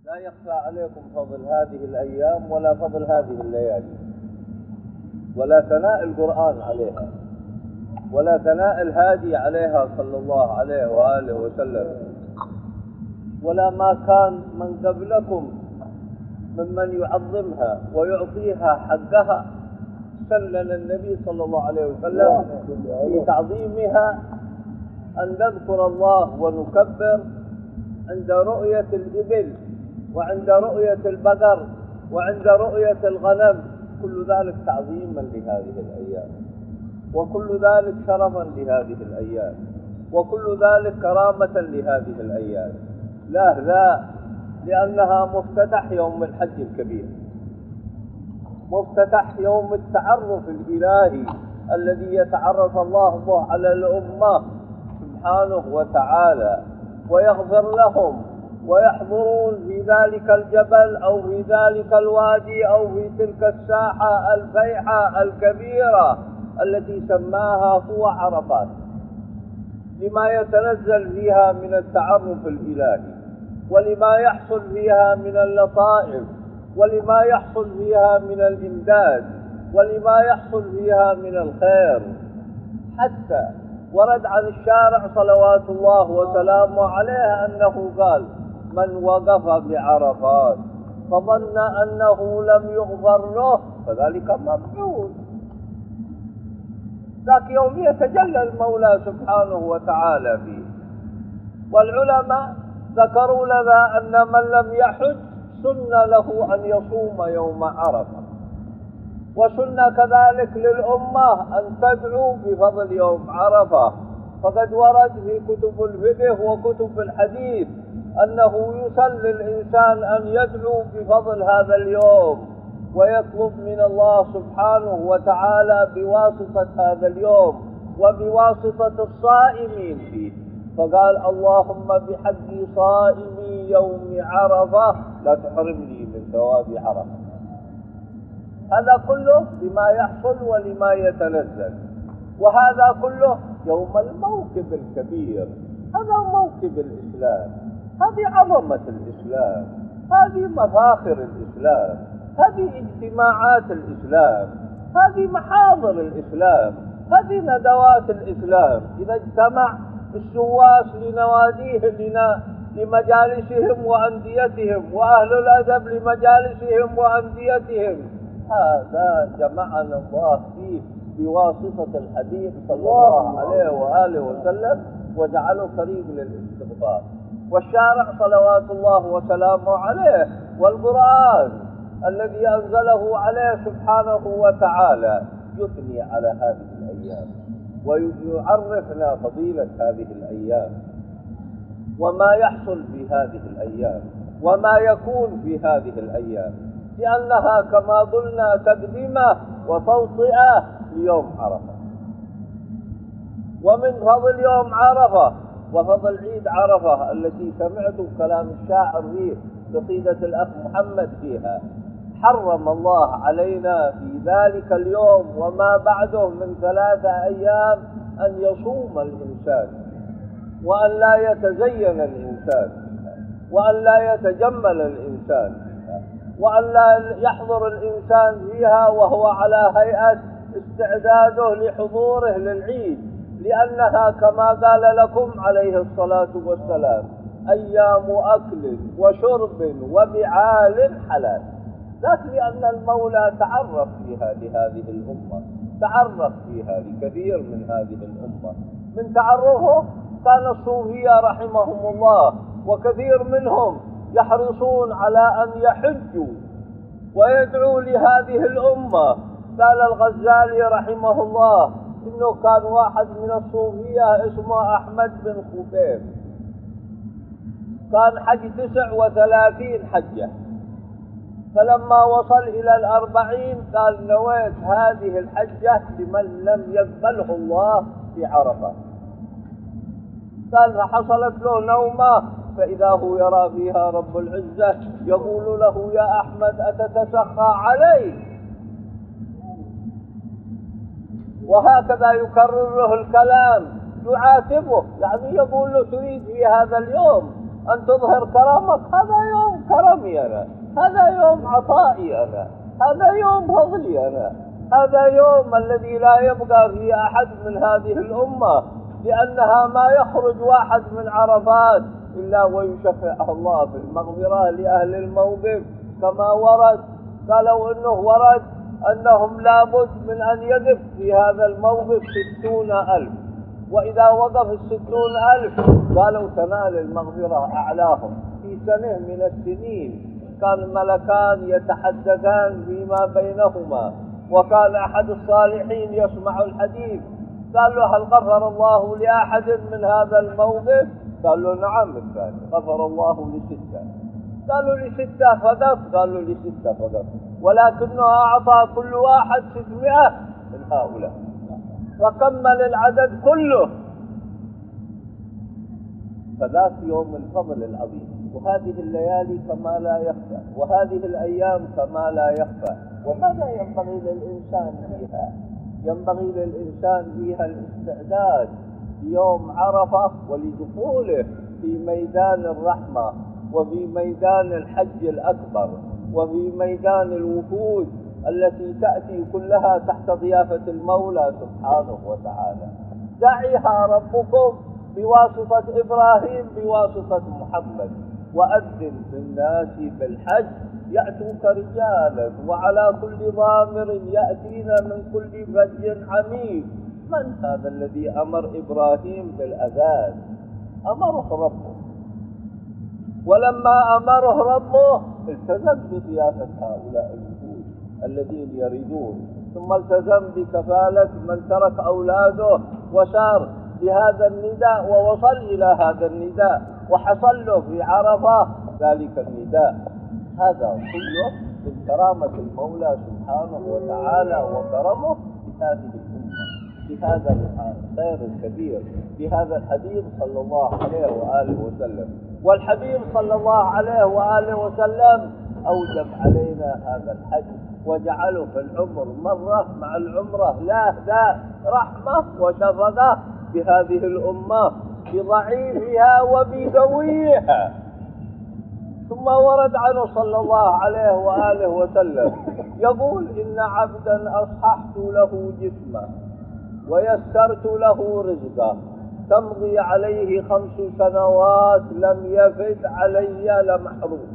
لا يخفى عليكم فضل هذه الأيام ولا فضل هذه الليالي، ولا ثناء القرآن عليها، ولا ثناء الهادي عليها صلى الله عليه وآله وسلم، ولا ما كان من قبلكم ممن يعظمها ويعطيها حقها. سلنا النبي صلى الله عليه وسلم في تعظيمها أن نذكر الله ونكبر عند رؤية الإبل، وعند رؤية البقر، وعند رؤية الغنم، كل ذلك تعظيما لهذه الأيام، وكل ذلك شرفا لهذه الأيام، وكل ذلك كرامة لهذه الأيام. لا لأنها مفتتح يوم الحج الكبير، مفتتح يوم التعرف الإلهي الذي يتعرف الله به على الأمة سبحانه وتعالى، ويغفر لهم ويحضرون في ذلك الجبل أو في ذلك الوادي أو في تلك الساحة الفيحة الكبيرة التي سماها هو عرفات، لما يتنزل فيها من التعرف الإلهي، ولما يحصل فيها من اللطائف، ولما يحصل فيها من الإمداد، ولما يحصل فيها من الخير. حتى ورد عن الشارع صلوات الله وسلامه عليه أنه قال: من وقف بعرفات فظن أنه لم يغفر له فذلك مبعوث. ذاك يوم يتجلى المولى سبحانه وتعالى فيه. والعلماء ذكروا لنا أن من لم يحج سن له أن يصوم يوم عرفة، وسن كذلك للأمة أن تدعو بفضل يوم عرفة، فقد ورد في كتب الفقه وكتب الحديث أنه يسن للإنسان أن يدعو بفضل هذا اليوم، ويطلب من الله سبحانه وتعالى بواسطة هذا اليوم وبواسطة الصائمين فيه. فقال: اللهم بحق صائمي يوم عرفة لا تحرمني من ثواب عرفة. هذا كله لما يحصل ولما يتنزل، وهذا كله يوم الموكب الكبير. هذا موكب الإسلام، هذه عظمة الإسلام، هذه مفاخر الإسلام، هذه اجتماعات الإسلام، هذه محاضر الإسلام، هذه ندوات الإسلام. إذا اجتمع السواس لنواديهم لمجالسهم وأنديتهم، وأهل الأدب لمجالسهم وأنديتهم، هذا جمعنا الله فيه بواسطة الحبيب صلى الله عليه وآله وسلم، وجعله طريق للاستغفار. والشارع صلوات الله وسلامه عليه، والقرآن الذي أنزله عليه سبحانه وتعالى يثني على هذه الأيام، ويعرفنا فضيلة هذه الأيام، وما يحصل في هذه الأيام، وما يكون في هذه الأيام، لأنها كما قلنا تقدمة وتوطئة ليوم عرفة. ومن فضل يوم عرفة وفضل عيد عرفة التي سمعت كلام الشاعر فيه، قصيدة الأخ محمد فيها: حرم الله علينا في ذلك اليوم وما بعده من 3 أيام أن يصوم الإنسان، وأن لا يتزين الإنسان، وأن لا يتجمل الإنسان، وأن لا يحضر الإنسان فيها وهو على هيئة استعداده لحضوره للعيد، لأنها كما قال لكم عليه الصلاة والسلام: أيام أكل وشرب وبعال حلال. ذاك لأن المولى تعرف فيها لهذه الأمة، تعرف فيها لكثير من هذه الأمة. من تعرفه كان الصوفية رحمهم الله وكثير منهم يحرصون على أن يحجوا ويدعوا لهذه الأمة. قال الغزالي رحمه الله إنه كان واحد من الصوفية اسمه أحمد بن خبيب، كان حج 39 حجة، فلما وصل إلى 40 قال: نويت هذه الحجة لمن لم يقبله الله في عرفة. قال: فحصلت له نومة فإذا هو يرى فيها رب العزة يقول له: يا أحمد أتتسخى علي؟ وهكذا يكرر له الكلام، يعاتبه، يعني يقول له: تريد في هذا اليوم أن تظهر كرمك، هذا يوم كرمي أنا، هذا يوم عطائي أنا، هذا يوم فضلي أنا، هذا يوم الذي لا يبقى في أحد من هذه الأمة، لأنها ما يخرج واحد من عرفات إلا ويشفع الله في المغفرة لأهل الموقف. كما ورد، قالوا إنه ورد أنهم لابد من أن يقف في هذا الموقف 60,000، وإذا وقف 60,000 قالوا تنال المغفرة أعلاهم. في سنة من السنين كان الملكان يتحدثان فيما بينهما، وكان أحد الصالحين يسمع الحديث، قال له: هل غفر الله لأحد من هذا الموقف؟ قال له: نعم. قال: غفر الله ل6. قالوا: ل6 فقط؟ قالوا: ل6 فقط، ولكنه أعطى كل واحد 600 من هؤلاء، وكمل العدد كله. فذاك يوم الفضل العظيم، وهذه الليالي كما لا يخفى، وهذه الأيام كما لا يخفى. وماذا ينبغي للإنسان فيها؟ ينبغي للإنسان فيها الاستعداد ليوم عرفة ولدخوله في ميدان الرحمة، وفي ميدان الحج الأكبر، وفي ميدان الوفود التي تأتي كلها تحت ضيافة المولى سبحانه وتعالى. دعيها ربكم بواسطة إبراهيم بواسطة محمد: وأذن في الناس بالحج يأتوك رجالا وعلى كل ضامر يأتين من كل فج عميق. من هذا الذي أمر إبراهيم بالأذان؟ أمره ربه، ولما أمره ربه التزم بضيافة هؤلاء الوفود الذين يريدون، ثم التزم بكفالة من ترك أولاده وسار بهذا النداء ووصل إلى هذا النداء وحصل له في عرفة ذلك النداء. هذا كله من كرامة المولى سبحانه وتعالى وكرمه بهذه الأمة، بهذا الخير الكبير، بهذا الحبيب صلى الله عليه وآله وسلم. والحبيب صلى الله عليه وآله وسلم أوجب علينا هذا الحج وجعله في العمر مرة مع العمرة، لا رحمة وشفقة بهذه الأمة، بضعيفها وبقويها. ثم ورد عنه صلى الله عليه وآله وسلم يقول: إن عبدا أصححت له جسمه ويسرت له رزقه تمضي عليه 5 سنوات لم يفد علي لمحروم.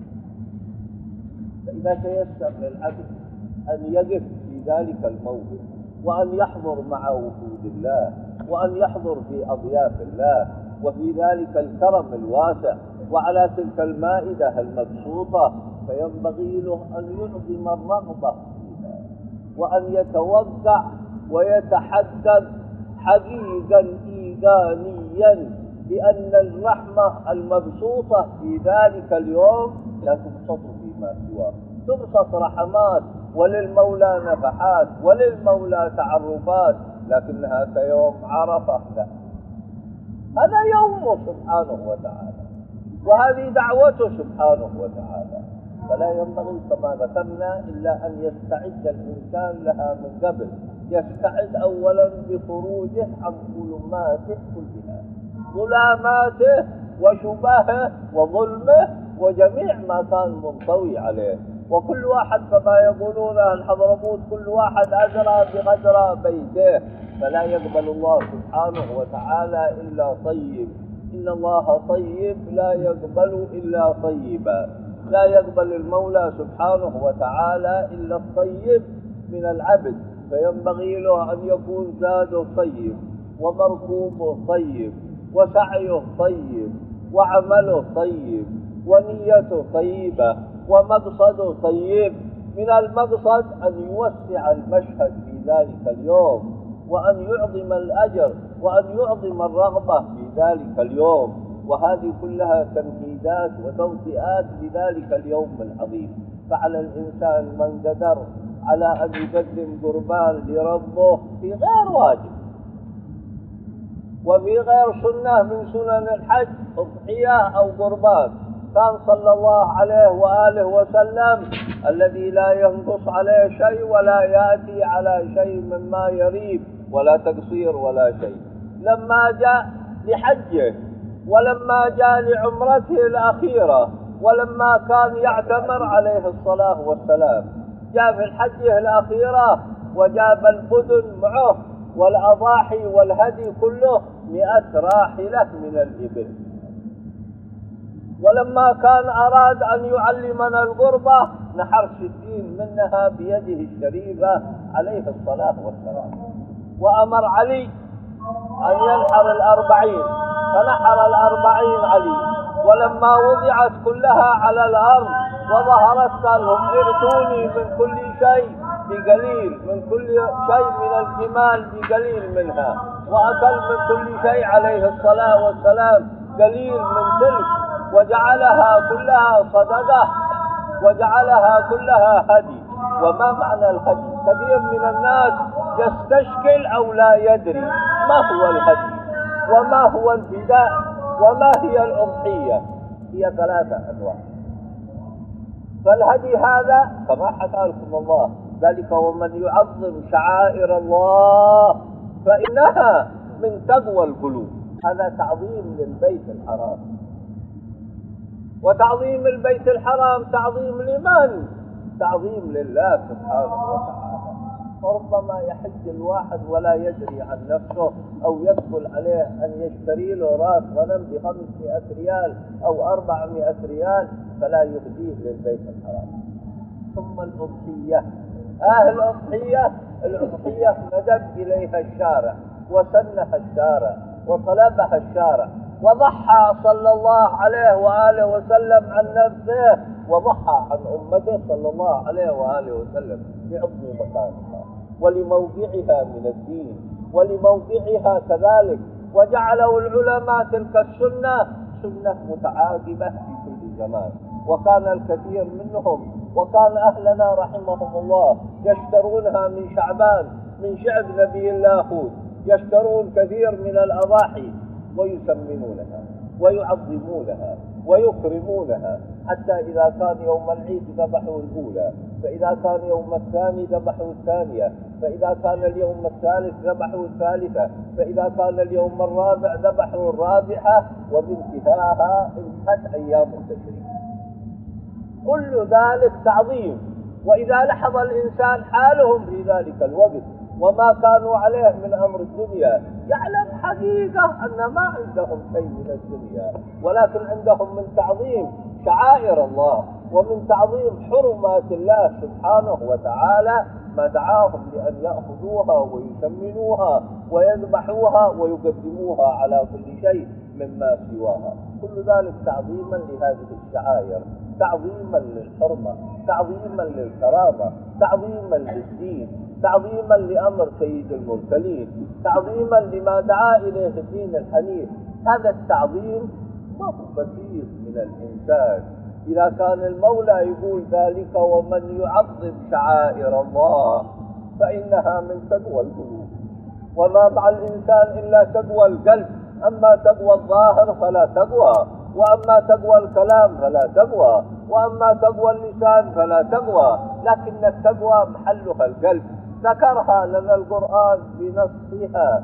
فإذا تيسر للعبد أن يقف في ذلك الموقف، وأن يحضر مع وفود الله، وأن يحضر في أضياف الله، وفي ذلك الكرم الواسع، وعلى تلك المائدة المبسوطة، فينبغي له أن يعظم الرغبة فيها، وأن يتوقع ويتحدث حقيقا إيجانيا بأن الرحمة المبسوطة في ذلك اليوم لا تبسط فيما سواه. تبسط رحمات وللمولى نفحات وللمولى تعرفات، لكنها كيوم عرفة لا. هذا يومه سبحانه وتعالى، وهذه دعوته سبحانه وتعالى، فلا ينبغي كما ذكرنا إلا أن يستعد الإنسان لها من قبل. يستعد أولا بخروجه عن ظلماته كلها، ظلاماته وشبهه وظلمه وجميع ما كان منطوي عليه. وكل واحد كما يقولون الحضرموت كل واحد أدرى بقدر بيته، فلا يقبل الله سبحانه وتعالى إلا طيب. إن الله طيب لا يقبل إلا طيبا. لا يقبل المولى سبحانه وتعالى إلا الطيب من العبد، فينبغي له أن يكون زاده طيب، ومركوبه طيب، وسعيه طيب، وعمله طيب، ونيته طيبة، ومقصده طيب. من المقصد أن يوسع المشهد في ذلك اليوم، وأن يعظم الأجر، وأن يعظم الرغبة في ذلك اليوم. وهذه كلها تمهيدات وتوطئات لذلك اليوم العظيم. فعلى الإنسان من قدر على أن يقدم قربان لربه في غير واجب وفي غير سنة من سنن الحج، أضحية أو قربان. كان صلى الله عليه وآله وسلم الذي لا ينقص عليه شيء ولا يأتي على شيء مما يريب ولا تقصير ولا شيء، لما جاء لحجه ولما جاء لعمرته الأخيرة ولما كان يعتمر عليه الصلاة والسلام جاء في الحجة الأخيرة وجاب البدن معه والأضاحي والهدي كله 100 راحلة من الإبل. ولما كان أراد أن يعلمنا القربة نحر 60 منها بيده الشريفة عليه الصلاة والسلام، وأمر علي أن ينحر 40 فنحر 40 علي. ولما وضعت كلها على الأرض وظهرت قال لهم ائتوني من كل شيء بقليل، من كل شيء من الجمال بقليل منها، وأكل من كل شيء عليه الصلاة والسلام قليل من تلك، وجعلها كلها صدقة وجعلها كلها هدي. وما معنى الهدي؟ كثير من الناس يستشكل أو لا يدري ما هو الهدي وما هو الفداء وما هي الأضحية. هي 3 أنواع. فالهدي هذا كما حكى لكم الله ذلك ومن يعظم شعائر الله فإنها من تقوى القلوب. هذا تعظيم للبيت الحرام. وتعظيم البيت الحرام تعظيم لمن؟ تعظيم لله سبحانه وتعالى. فربما يحج الواحد ولا يدري عن نفسه أو يدخل عليه أن يشتري له راس غنم ب500 ريال أو 400 ريال فلا يهديه للبيت الحرام. ثم الأضحية. الأضحية ندب إليها الشارع وسنها الشارع وطلبها الشارع، وضحى صلى الله عليه وآله وسلم عن نفسه وضحى عن أمته صلى الله عليه وآله وسلم بعظم مكانها ولموقعها من الدين ولموقعها كذلك. وجعلوا العلماء تلك السنة سنة متعاقبة في كل زمان، وكان الكثير منهم وكان أهلنا رحمهم الله يشترونها من شعبان من شعب نبي الله هود، يشترون كثير من الأضاحي ويسمنونها ويعظمونها ويكرمونها، حتى إذا كان يوم العيد ذبحوا الأولى، فإذا كان يوم الثاني ذبحوا الثانية، فإذا كان اليوم الثالث ذبحوا الثالثة، فإذا كان اليوم الرابع ذبحوا الرابعة، وبانتهاها انتهت أيام التشريق. كل ذلك تعظيم. وإذا لاحظ الإنسان حالهم في ذلك الوقت وما كانوا عليه من أمر الدنيا يعلم حقيقة أن ما عندهم شيء من الدنيا، ولكن عندهم من تعظيم شعائر الله ومن تعظيم حرمات الله سبحانه وتعالى ما دعاهم لأن يأخذوها ويسمنوها ويذبحوها ويقدموها على كل شيء مما سواها. كل ذلك تعظيما لهذه الشعائر، تعظيما للحرمة، تعظيما للكرامة، تعظيما للدين، تعظيما لأمر سيد المرسلين، تعظيما لما دعا إليه الدين الحنيف. هذا التعظيم ما هو بسيط من الإنسان. إذا كان المولى يقول ذلك ومن يعظم شعائر الله فإنها من تقوى القلوب، وما مع الإنسان إلا تقوى القلب. أما تقوى الظاهر فلا تقوى، وأما تقوى الكلام فلا تقوى، وأما تقوى اللسان فلا تقوى، لكن التقوى محلها القلب. ذكرها لنا القرآن بنصها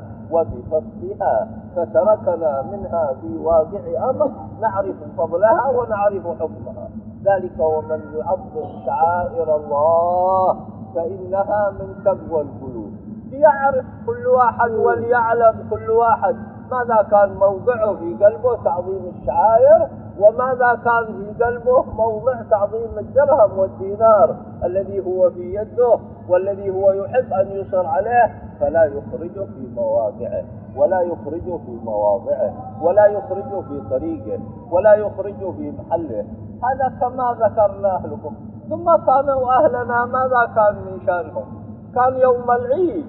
وبفصلها، فتركنا منها في واقع أمر نعرف فضلها ونعرف حكمها. ذلك ومن يعظم شعائر الله فإنها من تقوى القلوب. ليعرف كل واحد وليعلم كل واحد ماذا كان موضعه في قلبه تعظيم الشعائر، وماذا كان في قلبه موضع تعظيم الدرهم والدينار الذي هو في يده والذي هو يحب أن يصر عليه، فلا يخرجه في مواقعه ولا يخرجه في مواضعه ولا يخرجه في طريقه ولا يخرجه في محله. هذا كما ذكرناه لكم. ثم كانوا أهلنا ماذا كان من شأنهم؟ كان يوم العيد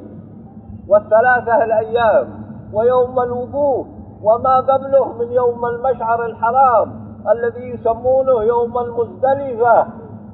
والثلاثة الأيام ويوم الوقوف وما قبله من يوم المشعر الحرام الذي يسمونه يوم المزدلفة،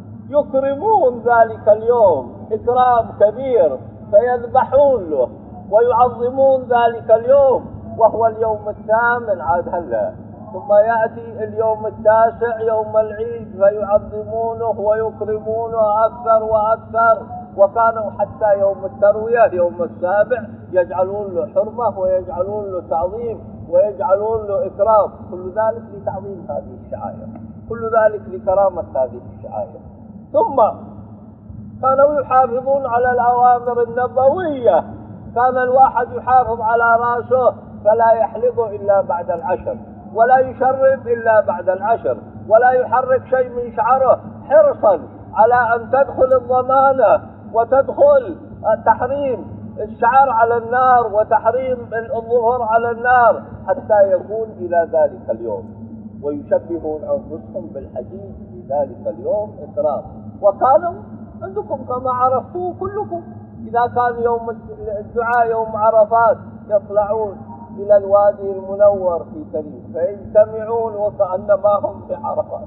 يكرمون ذلك اليوم إكرام كبير، فيذبحون له ويعظمون ذلك اليوم، وهو اليوم الثامن عاد هلا. ثم يأتي اليوم التاسع يوم العيد فيعظمونه ويكرمونه أكثر وأكثر، وكانوا حتى يوم التروية يوم السابع يجعلون له حرمة ويجعلون له تعظيم ويجعلون له إكرام، كل ذلك لتعظيم هذه الشعائر، كل ذلك لكرامة هذه الشعائر. ثم كانوا يحافظون على الأوامر النبوية، كان الواحد يحافظ على رأسه فلا يحلق إلا بعد 10، ولا يشرب إلا بعد 10، ولا يحرك شيء من شعره حرصا على أن تدخل الضمانة وتدخل تحريم الشعر على النار وتحريم الظهور على النار حتى يكون إلى ذلك اليوم، ويشبهون أنفسهم بالحديد في ذلك اليوم إكرام. وكانوا عندكم كما عرفتوا كلكم إذا كان يوم الدعاء يوم عرفات يطلعون إلى الوادي المنور في تريم فيجتمعون وكأنما هم في عرفات.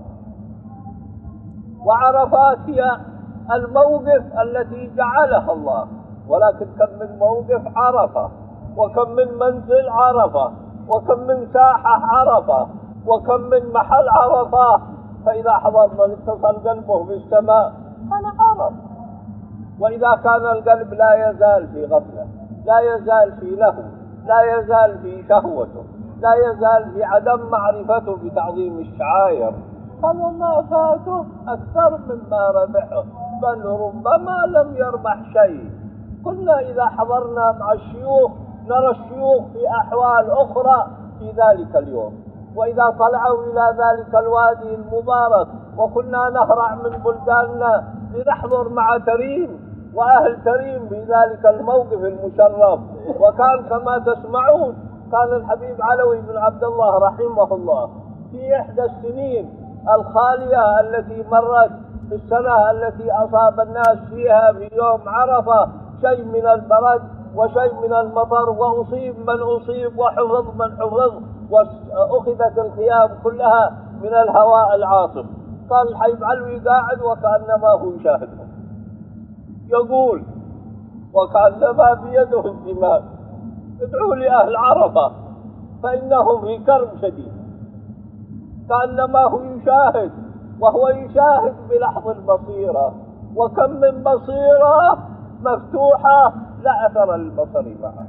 وعرفات هي الموقف التي جعلها الله، ولكن كم من موقف عرفة، وكم من منزل عرفة، وكم من ساحة عرفة، وكم من محل عرفة. فإذا حضر من اتصل قلبه بالسماء كان عرف، وإذا كان القلب لا يزال في غفلة، لا يزال في لهو، لا يزال في شهوته، لا يزال في عدم معرفته بتعظيم الشعائر، كان ما فاته أكثر مما ربحه، بل ربما لم يربح شيء. كنا إذا حضرنا مع الشيوخ نرى الشيوخ في أحوال أخرى في ذلك اليوم، وإذا طلعوا إلى ذلك الوادي المبارك وكنا نهرع من بلداننا لنحضر مع تريم وأهل تريم في ذلك الموقف المشرف. وكان كما تسمعون كان الحبيب علوي بن عبد الله رحمه الله في إحدى السنين الخالية التي مرت في السنة التي أصاب الناس فيها في يوم عرفة شيء من البرد وشيء من المطر، وأصيب من أصيب وحفظ من حفظ، وأخذت الخيام كلها من الهواء العاصف. كان الحبيب علوي قاعد وكأنما هو يشاهدهم، يقول وكأنما بيده الزمام: ادعوا لأهل عرفة فإنهم في كرب شديد. كأنما هو يشاهد، وهو يشاهد بلحظ البصيرة، وكم من بصيرة مفتوحة لا أثر للبصر معها،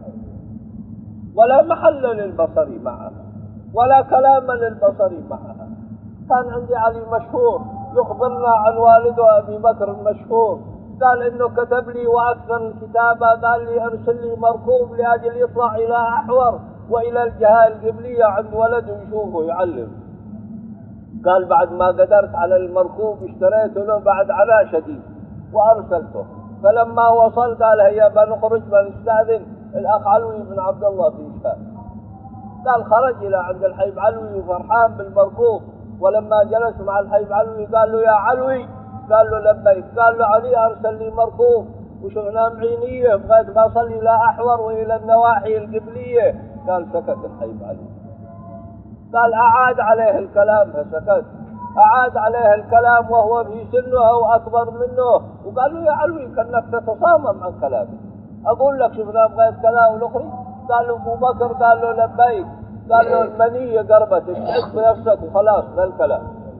ولا محل للبصر معها، ولا كلام للبصر معها. كان عندي علي مشهور يخبرنا عن والده أبي بكر المشهور، قال إنه كتب لي وأكثر الكتابة، قال لي أرسل لي مركوب لأجل يطلع إلى أحور وإلى الجهة القبلية عند ولده يشوفه يعلم. قال بعد ما قدرت على المركوب اشتريته له بعد عناء شديد وأرسلته، فلما وصل قال هيا بنخرج بنستأذن الأخ علوي بن عبد الله في إشهاد. قال خرج إلى عند الحبيب علوي فرحان بالمركوب، ولما جلس مع الحبيب علوي قال له: يا علوي. قال له: لبيك. قال له: علي أرسل لي مركوب وشغلنا معينية بغيت ما أصل إلى أحور وإلى النواحي القبلية. قال سكت الحبيب علوي. قال أعاد عليه الكلام فسكت، أعاد عليه الكلام وهو في سنه أو أكبر منه، وقال له: يا علوي كأنك تتصامم عن كلامي، أقول لك شفنا بغيت كذا والأخري. قال له: أبو بكر. قال له: لبيك. قال له: المنية قربت اشعث بنفسك وخلاص ذا الكلام.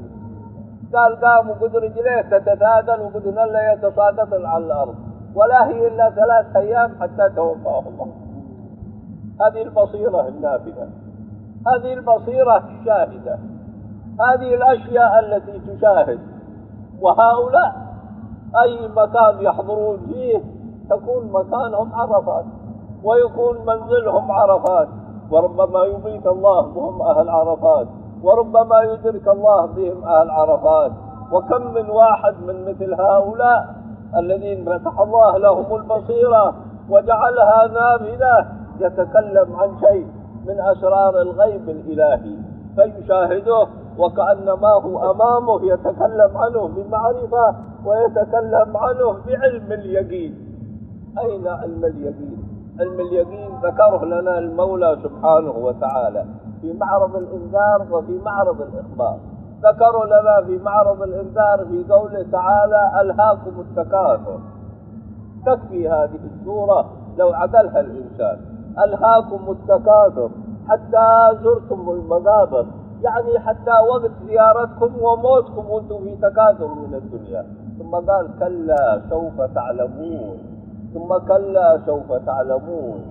قال قام وقد رجليه تتثاقل وقد نله يتساقط على الأرض، ولا هي إلا 3 أيام حتى توفاه الله. هذه البصيرة النافذة، هذه البصيرة الشاهدة، هذه الأشياء التي تشاهد. وهؤلاء أي مكان يحضرون فيه تكون مكانهم عرفات، ويكون منزلهم عرفات، وربما يبيت الله بهم أهل عرفات، وربما يدرك الله بهم أهل عرفات. وكم من واحد من مثل هؤلاء الذين فتح الله لهم البصيرة وجعلها نافذة يتكلم عن شيء من أسرار الغيب الإلهي فيشاهده وكأنما هو أمامه، يتكلم عنه بمعرفة ويتكلم عنه بعلم اليقين. أين علم اليقين؟ علم اليقين ذكره لنا المولى سبحانه وتعالى في معرض الإنذار وفي معرض الإخبار. ذكروا لنا في معرض الإنذار في قوله تعالى: ألهاكم التكاثر. تكفي هذه السورة لو عدلها الإنسان: ألهاكم التكاثر حتى زرتم المقابر، يعني حتى وقت زيارتكم وموتكم وانتم في تكاثر من الدنيا. ثم قال: كلا سوف تعلمون، ثم كلا سوف تعلمون،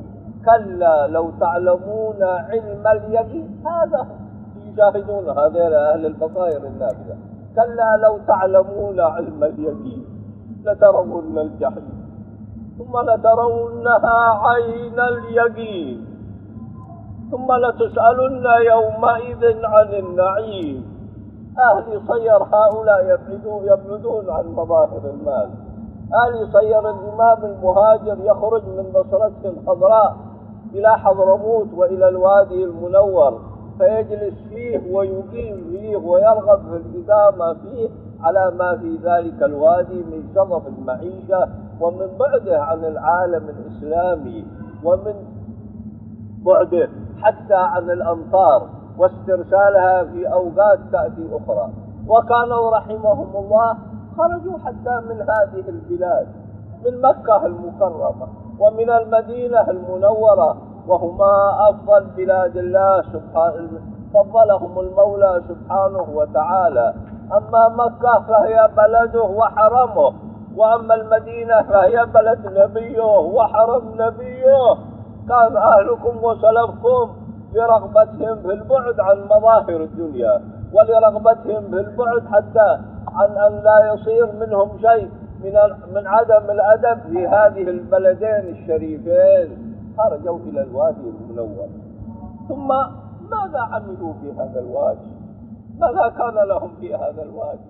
كلا لو تعلمون علم اليقين، هذا هم يشاهدون هذا أهل البصائر النافذة. كلا لو تعلمون علم اليقين لترون الجحيم ثم لترونها عين اليقين ثم لتسألن يومئذ عن النعيم. أهل صير هؤلاء يبعدون عن مظاهر المال. أهل صير الإمام المهاجر يخرج من بصرته الخضراء إلى حضرموت وإلى الوادي المنور، فيجلس فيه ويقيم فيه ويرغب في الإدامة فيه على ما في ذلك الوادي من شظف المعيشة ومن بعده عن العالم الإسلامي ومن بعده حتى عن الأمطار واسترسالها في أوقات تأتي أخرى. وكانوا رحمهم الله خرجوا حتى من هذه البلاد، من مكة المكرمة ومن المدينة المنورة، وهما أفضل بلاد الله سبحانه، فضلهم المولى سبحانه وتعالى. أما مكة فهي بلده وحرمه، وأما المدينة فهي بلد نبيه وحرم نبيه. كان أهلكم وسلفكم لرغبتهم في البعد عن مظاهر الدنيا، ولرغبتهم في البعد حتى عن أن لا يصير منهم شيء من عدم الأدب في هذه البلدين الشريفين، خرجوا إلى الوادي المنور. ثم ماذا عملوا في هذا الوادي؟ ماذا كان لهم في هذا الوادي؟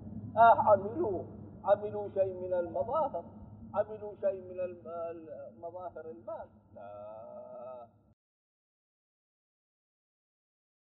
عملوا شيء من المظاهر؟ عملوا شيء من مظاهر المال؟ لا.